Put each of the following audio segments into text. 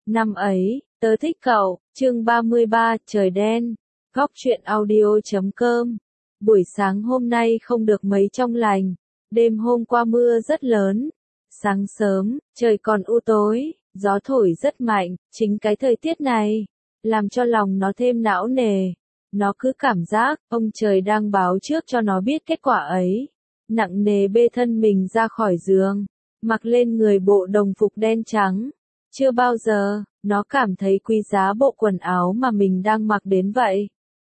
Năm ấy, tớ thích cậu, chương 33, trời đen, góc truyện audio.com. Buổi sáng hôm nay không được mấy trong lành, đêm hôm qua mưa rất lớn. Sáng sớm, trời còn u tối, gió thổi rất mạnh, chính cái thời tiết này, làm cho lòng nó thêm não nề. Nó cứ cảm giác, ông trời đang báo trước cho nó biết kết quả ấy. Nặng nề bê thân mình ra khỏi giường, mặc lên người bộ đồng phục đen trắng. Chưa bao giờ, nó cảm thấy quý giá bộ quần áo mà mình đang mặc đến vậy.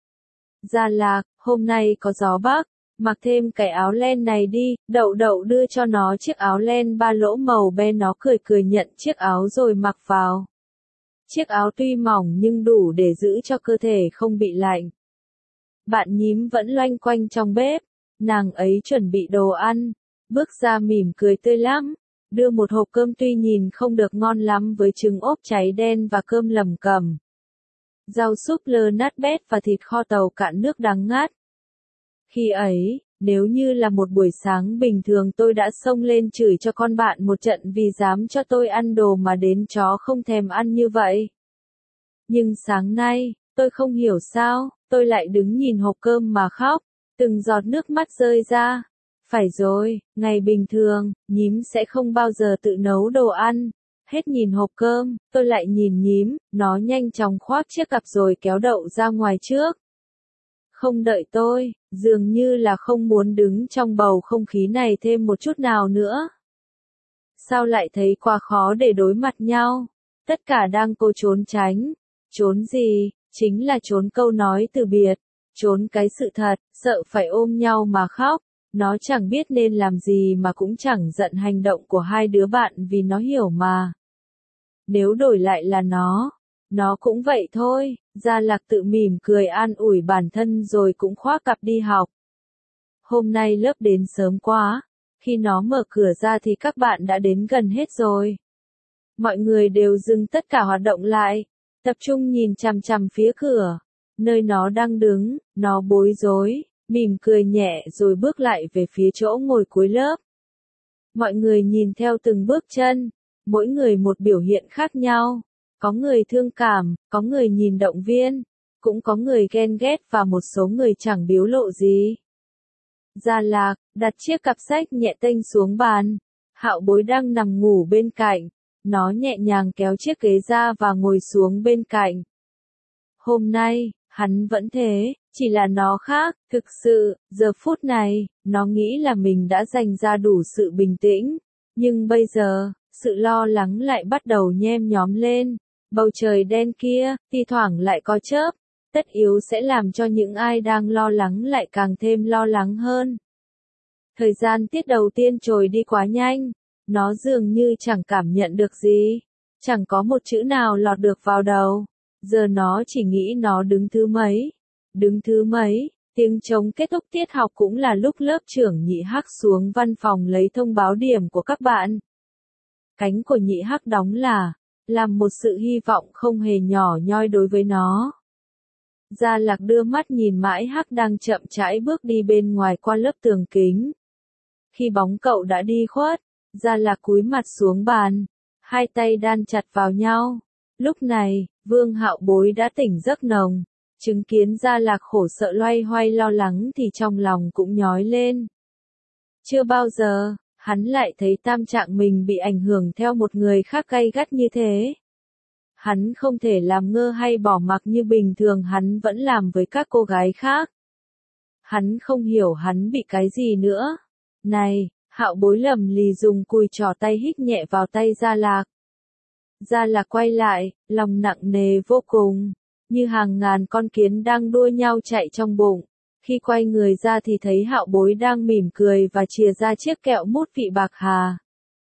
Gia Lạc, hôm nay có gió Bắc, mặc thêm cái áo len này đi, Đậu Đậu đưa cho nó chiếc áo len ba lỗ màu be, nó cười cười nhận chiếc áo rồi mặc vào. Chiếc áo tuy mỏng nhưng đủ để giữ cho cơ thể không bị lạnh. Bạn nhím vẫn loanh quanh trong bếp, nàng ấy chuẩn bị đồ ăn, bước ra mỉm cười tươi lắm. Đưa một hộp cơm tuy nhìn không được ngon lắm với trứng ốp cháy đen và cơm lầm cẩm, rau súp lơ nát bét và thịt kho tàu cạn nước đắng ngắt. Khi ấy, nếu như là một buổi sáng bình thường tôi đã xông lên chửi cho con bạn một trận vì dám cho tôi ăn đồ mà đến chó không thèm ăn như vậy. Nhưng sáng nay, tôi không hiểu sao, tôi lại đứng nhìn hộp cơm mà khóc, từng giọt nước mắt rơi ra. Phải rồi, ngày bình thường, nhím sẽ không bao giờ tự nấu đồ ăn. Hết nhìn hộp cơm, tôi lại nhìn nhím, nó nhanh chóng khoác chiếc cặp rồi kéo Đậu ra ngoài trước. Không đợi tôi, dường như là không muốn đứng trong bầu không khí này thêm một chút nào nữa. Sao lại thấy quá khó để đối mặt nhau? Tất cả đang cố trốn tránh. Trốn gì? Chính là trốn câu nói từ biệt. Trốn cái sự thật, sợ phải ôm nhau mà khóc. Nó chẳng biết nên làm gì mà cũng chẳng giận hành động của hai đứa bạn vì nó hiểu mà. Nếu đổi lại là nó cũng vậy thôi. Gia Lạc tự mỉm cười an ủi bản thân rồi cũng khoác cặp đi học. Hôm nay lớp đến sớm quá. Khi nó mở cửa ra thì các bạn đã đến gần hết rồi. Mọi người đều dừng tất cả hoạt động lại, tập trung nhìn chằm chằm phía cửa. Nơi nó đang đứng, nó bối rối, mỉm cười nhẹ rồi bước lại về phía chỗ ngồi cuối lớp. Mọi người nhìn theo từng bước chân, mỗi người một biểu hiện khác nhau. Có người thương cảm, có người nhìn động viên, cũng có người ghen ghét và một số người chẳng biểu lộ gì. Gia Lạc đặt chiếc cặp sách nhẹ tênh xuống bàn. Hạo Bối đang nằm ngủ bên cạnh. Nó nhẹ nhàng kéo chiếc ghế ra và ngồi xuống bên cạnh. Hôm nay, hắn vẫn thế, chỉ là nó khác. Thực sự, giờ phút này, nó nghĩ là mình đã dành ra đủ sự bình tĩnh. Nhưng bây giờ, sự lo lắng lại bắt đầu nhem nhóm lên. Bầu trời đen kia, thi thoảng lại có chớp. Tất yếu sẽ làm cho những ai đang lo lắng lại càng thêm lo lắng hơn. Thời gian tiết đầu tiên trôi đi quá nhanh. Nó dường như chẳng cảm nhận được gì. Chẳng có một chữ nào lọt được vào đầu. Giờ nó chỉ nghĩ nó đứng thứ mấy. Đứng thứ mấy, tiếng trống kết thúc tiết học cũng là lúc lớp trưởng Nhị Hắc xuống văn phòng lấy thông báo điểm của các bạn. Cánh của Nhị Hắc đóng làm một sự hy vọng không hề nhỏ nhoi đối với nó. Gia Lạc đưa mắt nhìn mãi Hắc đang chậm rãi bước đi bên ngoài qua lớp tường kính. Khi bóng cậu đã đi khuất, Gia Lạc cúi mặt xuống bàn, hai tay đan chặt vào nhau. Lúc này, Vương Hạo Bối đã tỉnh giấc nồng, chứng kiến Gia Lạc khổ sợ loay hoay lo lắng thì trong lòng cũng nhói lên. Chưa bao giờ, hắn lại thấy tâm trạng mình bị ảnh hưởng theo một người khác gay gắt như thế. Hắn không thể làm ngơ hay bỏ mặc như bình thường hắn vẫn làm với các cô gái khác. Hắn không hiểu hắn bị cái gì nữa. Này, Hạo Bối lầm lì dùng cùi trỏ tay hít nhẹ vào tay Gia Lạc. Gia Lạc quay lại, lòng nặng nề vô cùng, như hàng ngàn con kiến đang đua nhau chạy trong bụng. Khi quay người ra thì thấy Hạo Bối đang mỉm cười và chìa ra chiếc kẹo mút vị bạc hà.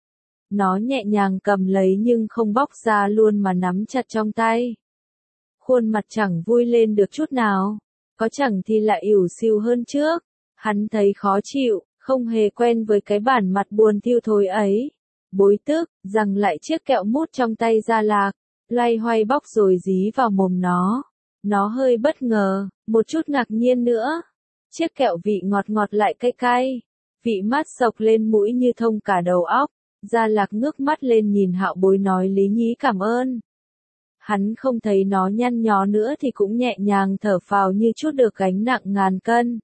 Nó nhẹ nhàng cầm lấy nhưng không bóc ra luôn mà nắm chặt trong tay. Khuôn mặt chẳng vui lên được chút nào, có chẳng thì lại ỉu xìu hơn trước. Hắn thấy khó chịu, không hề quen với cái bản mặt buồn thiu thối ấy. Bối tức, giằng lại chiếc kẹo mút trong tay Gia Lạc, loay hoay bóc rồi dí vào mồm nó. Nó hơi bất ngờ, một chút ngạc nhiên nữa. Chiếc kẹo vị ngọt ngọt lại cay cay, vị mát xộc lên mũi như thông cả đầu óc. Gia Lạc ngước mắt lên nhìn Hạo Bối nói lý nhí cảm ơn. Hắn không thấy nó nhăn nhó nữa thì cũng nhẹ nhàng thở phào như trút được gánh nặng ngàn cân.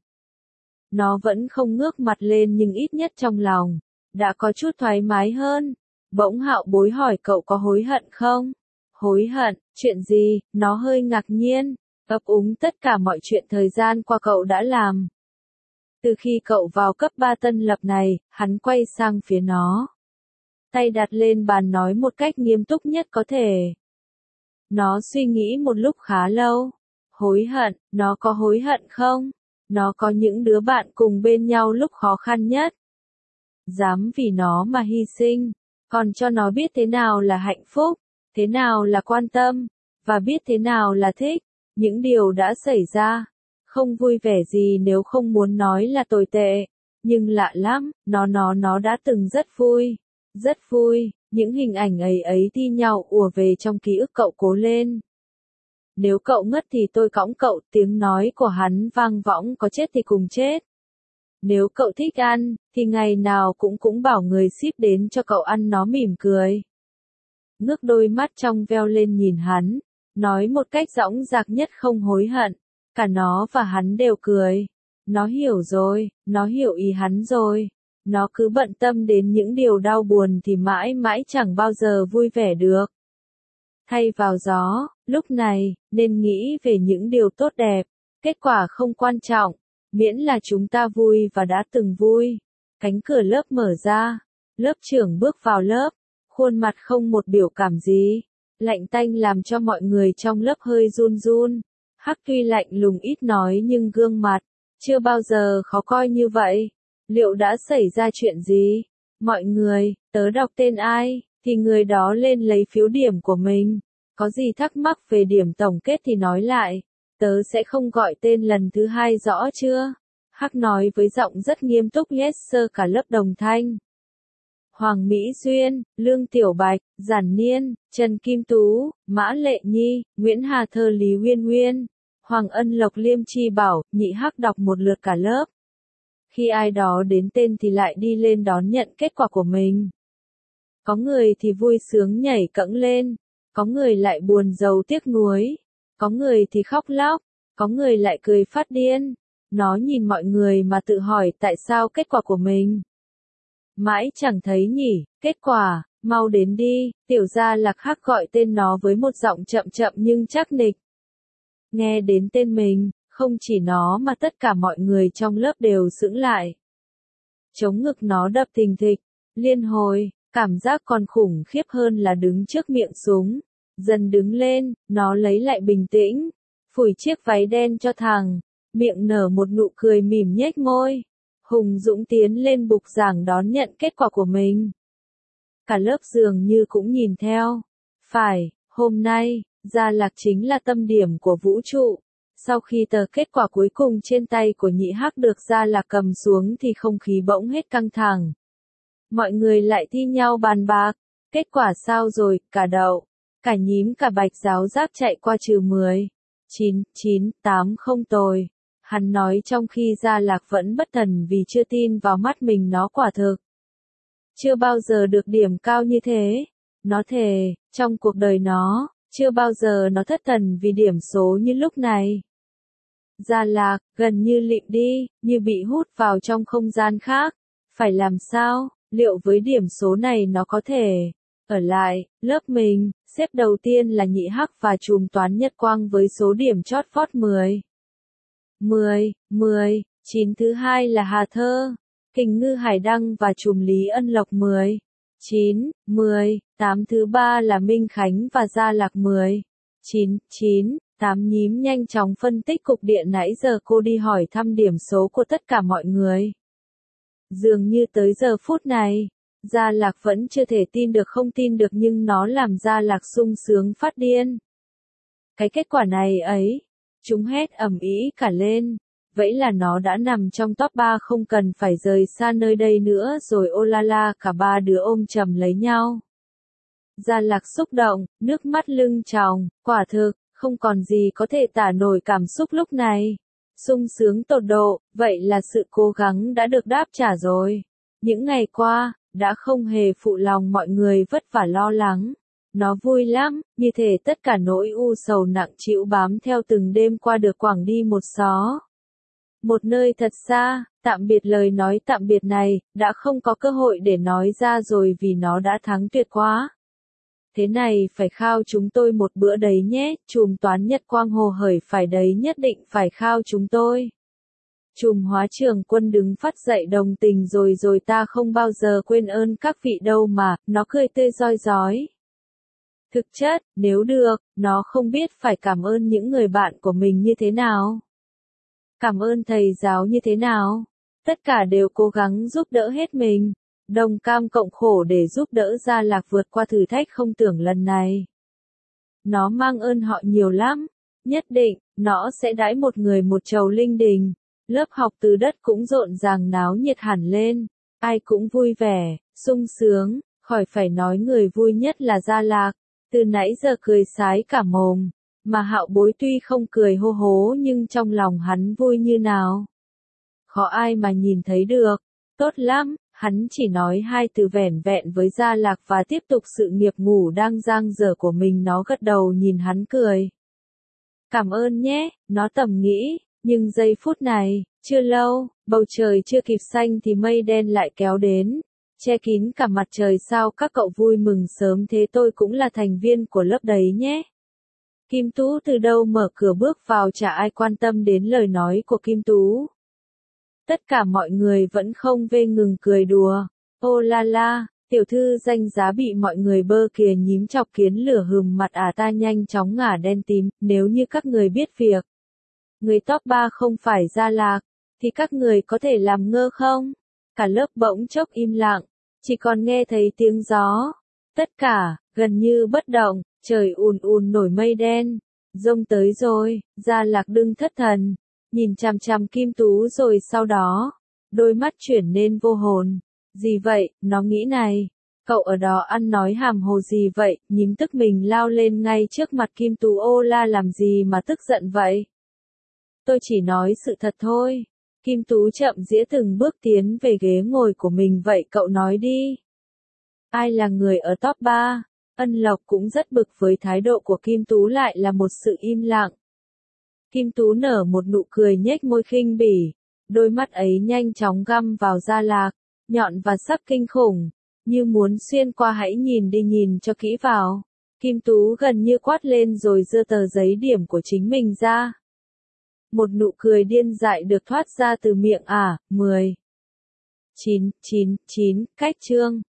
Nó vẫn không ngước mặt lên nhưng ít nhất trong lòng đã có chút thoải mái hơn. Bỗng Hạo Bối hỏi cậu có hối hận không? Hối hận, chuyện gì? Nó hơi ngạc nhiên, ấp úng tất cả mọi chuyện thời gian qua cậu đã làm. Từ khi cậu vào cấp 3 tân lập này, hắn quay sang phía nó. Tay đặt lên bàn nói một cách nghiêm túc nhất có thể. Nó suy nghĩ một lúc khá lâu. Hối hận, nó có hối hận không? Nó có những đứa bạn cùng bên nhau lúc khó khăn nhất. Dám vì nó mà hy sinh, còn cho nó biết thế nào là hạnh phúc, thế nào là quan tâm, và biết thế nào là thích. Những điều đã xảy ra, không vui vẻ gì nếu không muốn nói là tồi tệ, nhưng lạ lắm, nó đã từng rất vui, rất vui. Những hình ảnh ấy thi nhau ùa về trong ký ức cậu. Cố lên. Nếu cậu ngất thì tôi cõng cậu, tiếng nói của hắn vang võng, có chết thì cùng chết. Nếu cậu thích ăn, thì ngày nào cũng bảo người ship đến cho cậu ăn. Nó mỉm cười. Ngước đôi mắt trong veo lên nhìn hắn, nói một cách dõng dạc nhất không hối hận. Cả nó và hắn đều cười. Nó hiểu rồi, nó hiểu ý hắn rồi. Nó cứ bận tâm đến những điều đau buồn thì mãi mãi chẳng bao giờ vui vẻ được. Thay vào gió, lúc này, nên nghĩ về những điều tốt đẹp. Kết quả không quan trọng, miễn là chúng ta vui và đã từng vui. Cánh cửa lớp mở ra, lớp trưởng bước vào lớp, khuôn mặt không một biểu cảm gì. Lạnh tanh làm cho mọi người trong lớp hơi run run. Hắc tuy lạnh lùng ít nói nhưng gương mặt, chưa bao giờ khó coi như vậy. Liệu đã xảy ra chuyện gì? Mọi người, tớ đọc tên ai, thì người đó lên lấy phiếu điểm của mình. Có gì thắc mắc về điểm tổng kết thì nói lại. Tớ sẽ không gọi tên lần thứ hai, rõ chưa? Hắc nói với giọng rất nghiêm túc. Yes sir. Cả lớp đồng thanh. Hoàng Mỹ Duyên, Lương Tiểu Bạch, Giản Niên, Trần Kim Tú, Mã Lệ Nhi, Nguyễn Hà Thơ, Lý Uyên Uyên, Hoàng Ân Lộc, Liêm Chi Bảo. Nhị Hắc đọc một lượt cả lớp. Khi ai đó đến tên thì lại đi lên đón nhận kết quả của mình. Có người thì vui sướng nhảy cẫng lên, có người lại buồn rầu tiếc nuối, có người thì khóc lóc, có người lại cười phát điên. Nó nhìn mọi người mà tự hỏi tại sao kết quả của mình mãi chẳng thấy nhỉ. Kết quả, mau đến đi. Tiểu Gia Lạc. Hắc gọi tên nó với một giọng chậm chậm nhưng chắc nịch. Nghe đến tên mình, không chỉ nó mà tất cả mọi người trong lớp đều sững lại. Chống ngực nó đập thình thịch, liên hồi, cảm giác còn khủng khiếp hơn là đứng trước miệng súng. Dần đứng lên, nó lấy lại bình tĩnh, phủi chiếc váy đen cho thằng, miệng nở một nụ cười mỉm nhếch môi. Hùng dũng tiến lên bục giảng đón nhận kết quả của mình. Cả lớp dường như cũng nhìn theo. Phải, hôm nay, Gia Lạc chính là tâm điểm của vũ trụ. Sau khi tờ kết quả cuối cùng trên tay của Nhị Hắc được Gia Lạc cầm xuống thì không khí bỗng hết căng thẳng. Mọi người lại thi nhau bàn bạc. Kết quả sao rồi? Cả Đậu, cả Nhím, cả Bạch giáo giác chạy qua trừ 10. 9, 9, 8 không tồi. Hắn nói trong khi Gia Lạc vẫn bất thần vì chưa tin vào mắt mình. Nó quả thực chưa bao giờ được điểm cao như thế. Nó thề, trong cuộc đời nó, chưa bao giờ nó thất thần vì điểm số như lúc này. Gia Lạc, gần như lịm đi, như bị hút vào trong không gian khác. Phải làm sao? Liệu với điểm số này nó có thể ở lại lớp mình? Xếp đầu tiên là Nhị Hắc và chùm toán Nhật Quang với số điểm chót vót 10. 10, 10, 9 thứ hai là Hà Thơ, Kình Ngư Hải Đăng và chùm Lý Ân Lộc 10. 9, 10, 8 thứ ba là Minh Khánh và Gia Lạc 10. 9, 9, 8 Nhím nhanh chóng phân tích cục điện nãy giờ cô đi hỏi thăm điểm số của tất cả mọi người. Dường như tới giờ phút này, Gia Lạc vẫn chưa thể tin được không tin được nhưng nó làm Gia Lạc sung sướng phát điên. Cái kết quả này ấy, chúng hét ầm ĩ cả lên. Vậy là nó đã nằm trong top 3 không cần phải rời xa nơi đây nữa rồi. Ô la la, cả ba đứa ôm chầm lấy nhau. Gia Lạc xúc động, nước mắt lưng tròng, quả thực, không còn gì có thể tả nổi cảm xúc lúc này. Sung sướng tột độ, vậy là sự cố gắng đã được đáp trả rồi. Những ngày qua, đã không hề phụ lòng mọi người vất vả lo lắng. Nó vui lắm, như thể tất cả nỗi u sầu nặng trĩu bám theo từng đêm qua được quẳng đi một xó. Một nơi thật xa, tạm biệt lời nói tạm biệt này, đã không có cơ hội để nói ra rồi vì nó đã thắng tuyệt quá. Thế này phải khao chúng tôi một bữa đấy nhé, chùm toán Nhật Quang Hồ Hởi phải đấy, nhất định phải khao chúng tôi. Chùm Hóa Trường Quân đứng phát dậy đồng tình rồi ta không bao giờ quên ơn các vị đâu mà, nó cười tươi rói rói. Thực chất, nếu được, nó không biết phải cảm ơn những người bạn của mình như thế nào. Cảm ơn thầy giáo như thế nào. Tất cả đều cố gắng giúp đỡ hết mình. Đồng cam cộng khổ để giúp đỡ Gia Lạc vượt qua thử thách không tưởng lần này. Nó mang ơn họ nhiều lắm. Nhất định, nó sẽ đãi một người một chầu linh đình. Lớp học từ đất cũng rộn ràng náo nhiệt hẳn lên. Ai cũng vui vẻ, sung sướng, khỏi phải nói người vui nhất là Gia Lạc. Từ nãy giờ cười sái cả mồm. Mà Hạo Bối tuy không cười hô hố nhưng trong lòng hắn vui như nào. Khó ai mà nhìn thấy được. Tốt lắm, hắn chỉ nói hai từ vẻn vẹn với Gia Lạc và tiếp tục sự nghiệp ngủ đang dang dở của mình. Nó gật đầu nhìn hắn cười. Cảm ơn nhé, nó thầm nghĩ, nhưng giây phút này, chưa lâu, bầu trời chưa kịp xanh thì mây đen lại kéo đến. Che kín cả mặt trời. Sao các cậu vui mừng sớm thế? Tôi cũng là thành viên của lớp đấy nhé. Kim Tú từ đâu mở cửa bước vào, chả ai quan tâm đến lời nói của Kim Tú. Tất cả mọi người vẫn không vê ngừng cười đùa. Ô la la, tiểu thư danh giá bị mọi người bơ kìa nhím chọc kiến lửa hừm mặt ta nhanh chóng ngả đen tím. Nếu như các người biết việc người top 3 không phải Gia Lạc, thì các người có thể làm ngơ không? Cả lớp bỗng chốc im lặng, chỉ còn nghe thấy tiếng gió. Tất cả, gần như bất động, trời ùn ùn nổi mây đen. Giông tới rồi, Gia Lạc đương thất thần, nhìn chằm chằm Kim Tú rồi sau đó, đôi mắt chuyển nên vô hồn. Gì vậy, nó nghĩ này. Cậu ở đó ăn nói hàm hồ gì vậy? Nhím tức mình lao lên ngay trước mặt Kim Tú. Ô la, làm gì mà tức giận vậy? Tôi chỉ nói sự thật thôi. Kim Tú chậm rãi từng bước tiến về ghế ngồi của mình. Vậy cậu nói đi. Ai là người ở top 3? Ân Lộc cũng rất bực với thái độ của Kim Tú, lại là một sự im lặng. Kim Tú nở một nụ cười nhếch môi khinh bỉ. Đôi mắt ấy nhanh chóng găm vào Gia Lạc, nhọn và sắc kinh khủng, như muốn xuyên qua. Hãy nhìn đi, nhìn cho kỹ vào. Kim Tú gần như quát lên rồi giơ tờ giấy điểm của chính mình ra. Một nụ cười điên dại được thoát ra từ miệng 10, 9, 9, 9, cách chương.